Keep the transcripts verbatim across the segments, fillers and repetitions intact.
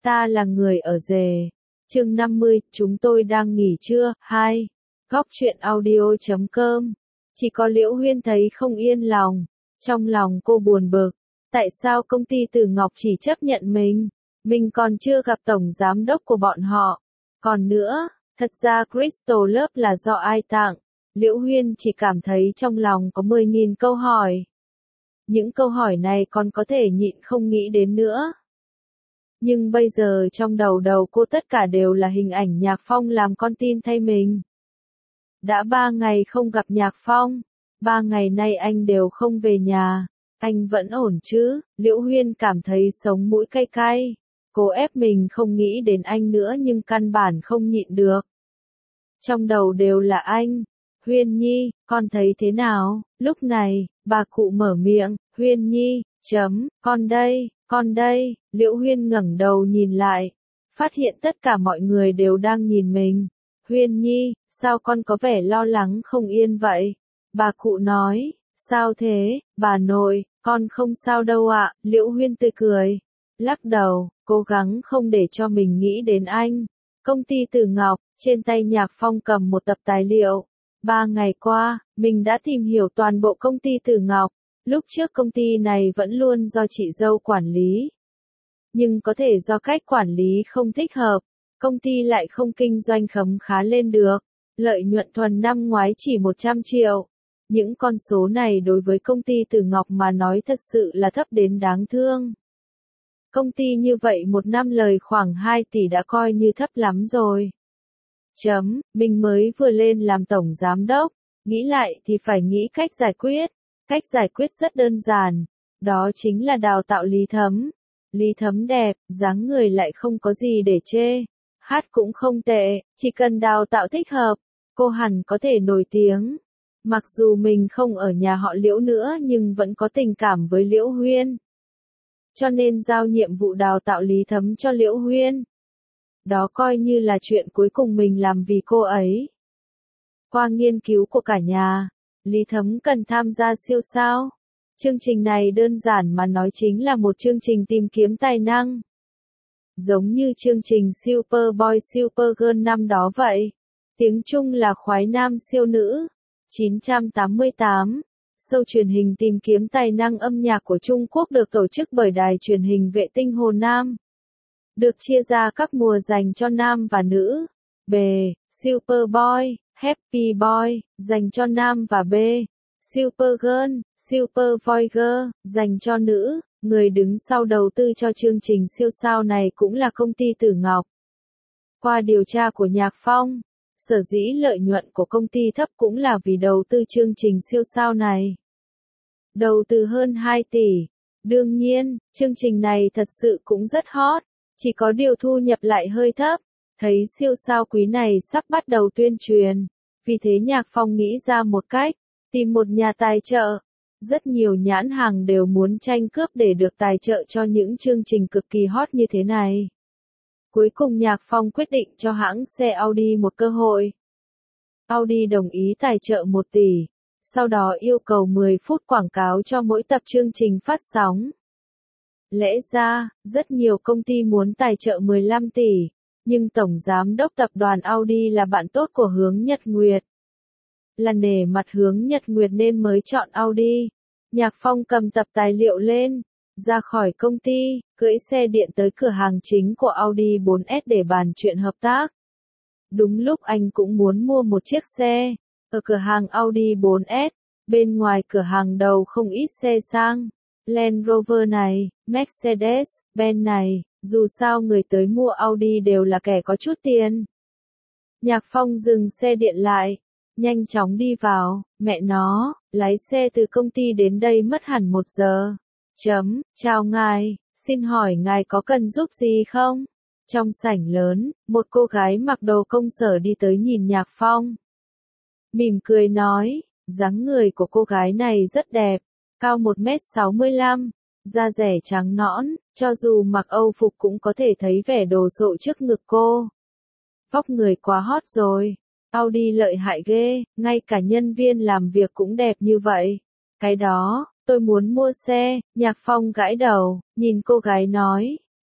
Ta là người ở rể. Chương năm mươi, chúng tôi đang nghỉ trưa. hai. Góc truyện audio chấm com. Chỉ có Liễu Huyên thấy không yên lòng. Trong lòng cô buồn bực. Tại sao công ty Tử Ngọc chỉ chấp nhận mình? Mình còn chưa gặp tổng giám đốc của bọn họ. Còn nữa, thật ra Crystal Love là do ai tặng? Liễu Huyên chỉ cảm thấy trong lòng có mười nghìn câu hỏi. Những câu hỏi này còn có thể nhịn không nghĩ đến nữa. Nhưng bây giờ trong đầu đầu cô tất cả đều là hình ảnh Nhạc Phong làm con tin thay mình. Đã ba ngày không gặp Nhạc Phong, ba ngày nay anh đều không về nhà. Anh vẫn ổn chứ? Liễu Huyên cảm thấy sống mũi cay cay. Cô ép mình không nghĩ đến anh nữa nhưng căn bản không nhịn được. Trong đầu đều là anh. Huyên Nhi, con thấy thế nào? Lúc này, bà cụ mở miệng, Huyên Nhi, chấm, con đây, con đây. Liễu Huyên ngẩng đầu nhìn lại, phát hiện tất cả mọi người đều đang nhìn mình. Huyên Nhi, sao con có vẻ lo lắng không yên vậy? Bà cụ nói, sao thế, bà nội, con không sao đâu ạ. Liễu Huyên tươi cười, lắc đầu, cố gắng không để cho mình nghĩ đến anh. Công ty Tử Ngọc, trên tay Nhạc Phong cầm một tập tài liệu. Ba ngày qua, mình đã tìm hiểu toàn bộ công ty Tử Ngọc. Lúc trước công ty này vẫn luôn do chị dâu quản lý. Nhưng có thể do cách quản lý không thích hợp, công ty lại không kinh doanh khấm khá lên được. Lợi nhuận thuần năm ngoái chỉ một trăm triệu. Những con số này đối với công ty Tử Ngọc mà nói thật sự là thấp đến đáng thương. Công ty như vậy một năm lời khoảng hai tỷ đã coi như thấp lắm rồi. Chấm, mình mới vừa lên làm tổng giám đốc, nghĩ lại thì phải nghĩ cách giải quyết. Cách giải quyết rất đơn giản, đó chính là đào tạo Lý Thấm. Lý Thấm đẹp, dáng người lại không có gì để chê, hát cũng không tệ, chỉ cần đào tạo thích hợp, cô hẳn có thể nổi tiếng. Mặc dù mình không ở nhà họ Liễu nữa nhưng vẫn có tình cảm với Liễu Huyên. Cho nên giao nhiệm vụ đào tạo Lý Thấm cho Liễu Huyên. Đó coi như là chuyện cuối cùng mình làm vì cô ấy. Qua nghiên cứu của cả nhà, Lý Thấm cần tham gia siêu sao. Chương trình này đơn giản mà nói chính là một chương trình tìm kiếm tài năng. Giống như chương trình Superboy Supergirl năm đó vậy. Tiếng Trung là khoái nam siêu nữ. chín trăm tám mươi tám. Show truyền hình tìm kiếm tài năng âm nhạc của Trung Quốc được tổ chức bởi đài truyền hình vệ tinh Hồ Nam. Được chia ra các mùa dành cho nam và nữ. B. Superboy, Happy Boy, dành cho nam và B. Supergirl, Supervoyager, dành cho nữ. Người đứng sau đầu tư cho chương trình siêu sao này cũng là công ty Tử Ngọc. Qua điều tra của Nhạc Phong, sở dĩ lợi nhuận của công ty thấp cũng là vì đầu tư chương trình siêu sao này. Đầu tư hơn hai tỷ. Đương nhiên, chương trình này thật sự cũng rất hot, chỉ có điều thu nhập lại hơi thấp. Thấy siêu sao quý này sắp bắt đầu tuyên truyền, vì thế Nhạc Phong nghĩ ra một cách, tìm một nhà tài trợ. Rất nhiều nhãn hàng đều muốn tranh cướp để được tài trợ cho những chương trình cực kỳ hot như thế này. Cuối cùng Nhạc Phong quyết định cho hãng xe Audi một cơ hội. Audi đồng ý tài trợ một tỷ, sau đó yêu cầu mười phút quảng cáo cho mỗi tập chương trình phát sóng. Lẽ ra, rất nhiều công ty muốn tài trợ mười lăm tỷ, nhưng Tổng Giám đốc Tập đoàn Audi là bạn tốt của Hướng Nhật Nguyệt. Là nể mặt Hướng Nhật Nguyệt nên mới chọn Audi. Nhạc Phong cầm tập tài liệu lên, ra khỏi công ty, cưỡi xe điện tới cửa hàng chính của Audi bốn S để bàn chuyện hợp tác. Đúng lúc anh cũng muốn mua một chiếc xe, ở cửa hàng Audi bốn S, bên ngoài cửa hàng đầu không ít xe sang. Land Rover này, Mercedes, Benz này, dù sao người tới mua Audi đều là kẻ có chút tiền. Nhạc Phong dừng xe điện lại, nhanh chóng đi vào, mẹ nó, lái xe từ công ty đến đây mất hẳn một giờ. Chấm, chào ngài, xin hỏi ngài có cần giúp gì không? Trong sảnh lớn, một cô gái mặc đồ công sở đi tới nhìn Nhạc Phong. Mỉm cười nói, dáng người của cô gái này rất đẹp, cao một mét sáu mươi lăm, da dẻ trắng nõn, cho dù mặc Âu phục cũng có thể thấy vẻ đồ sộ trước ngực cô. Vóc người quá hot rồi, Audi lợi hại ghê, ngay cả nhân viên làm việc cũng đẹp như vậy. Cái đó, tôi muốn mua xe. Nhạc Phong gãi đầu, nhìn cô gái nói,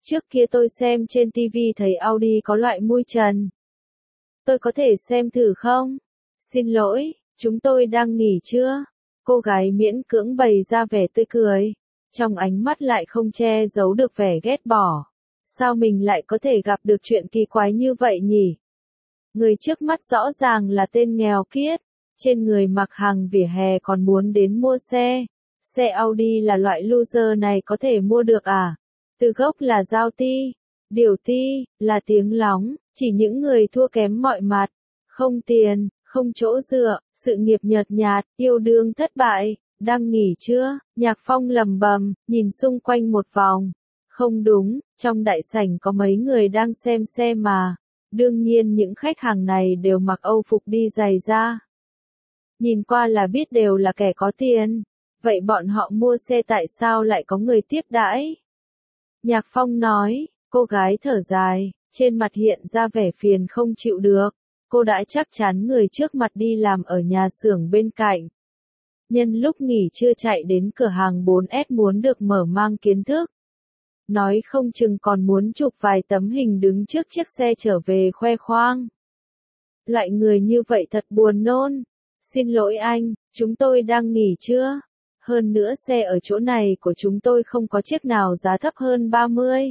Trước kia tôi xem trên ti vi thấy Audi có loại mui trần. Tôi có thể xem thử không? Xin lỗi, chúng tôi đang nghỉ trưa. Cô gái miễn cưỡng bày ra vẻ tươi cười. Trong ánh mắt lại không che giấu được vẻ ghét bỏ. Sao mình lại có thể gặp được chuyện kỳ quái như vậy nhỉ? Người trước mắt rõ ràng là tên nghèo kiết. Trên người mặc hàng vỉa hè còn muốn đến mua xe. Xe Audi là loại loser này có thể mua được à? Từ gốc là giao ti. Điều ti, là tiếng lóng. Chỉ những người thua kém mọi mặt. Không tiền, không chỗ dựa, sự nghiệp nhợt nhạt, yêu đương thất bại. Đang nghỉ trưa, Nhạc Phong lầm bầm, nhìn xung quanh một vòng. Không đúng, trong đại sảnh có mấy người đang xem xe mà. Đương nhiên những khách hàng này đều mặc Âu phục đi giày da. Nhìn qua là biết đều là kẻ có tiền. Vậy bọn họ mua xe tại sao lại có người tiếp đãi? Nhạc Phong nói, cô gái thở dài, trên mặt hiện ra vẻ phiền không chịu được. Cô đã chắc chắn người trước mặt đi làm ở nhà xưởng bên cạnh. Nhân lúc nghỉ trưa chạy đến cửa hàng bốn S muốn được mở mang kiến thức. Nói không chừng còn muốn chụp vài tấm hình đứng trước chiếc xe trở về khoe khoang. Loại người như vậy thật buồn nôn. Xin lỗi anh, chúng tôi đang nghỉ trưa. Hơn nữa xe ở chỗ này của chúng tôi không có chiếc nào giá thấp hơn ba mươi.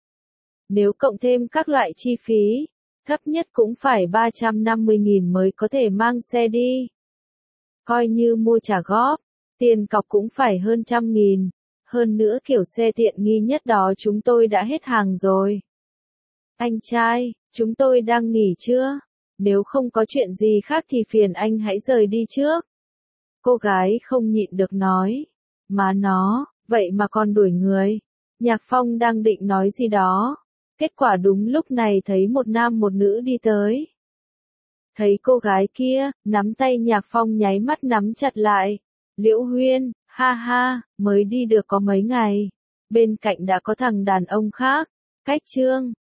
Nếu cộng thêm các loại chi phí, thấp nhất cũng phải ba trăm năm mươi nghìn mới có thể mang xe đi. Coi như mua trả góp, tiền cọc cũng phải hơn trăm nghìn. Hơn nữa kiểu xe tiện nghi nhất đó chúng tôi đã hết hàng rồi. Anh trai, chúng tôi đang nghỉ trưa. Nếu không có chuyện gì khác thì phiền anh hãy rời đi trước. Cô gái không nhịn được nói. Má nó, vậy mà còn đuổi người. Nhạc Phong đang định nói gì đó. Kết quả đúng lúc này thấy một nam một nữ đi tới. Thấy cô gái kia, nắm tay Nhạc Phong nháy mắt nắm chặt lại. Liễu Huyên, ha ha, mới đi được có mấy ngày. Bên cạnh đã có thằng đàn ông khác. Cách Trương,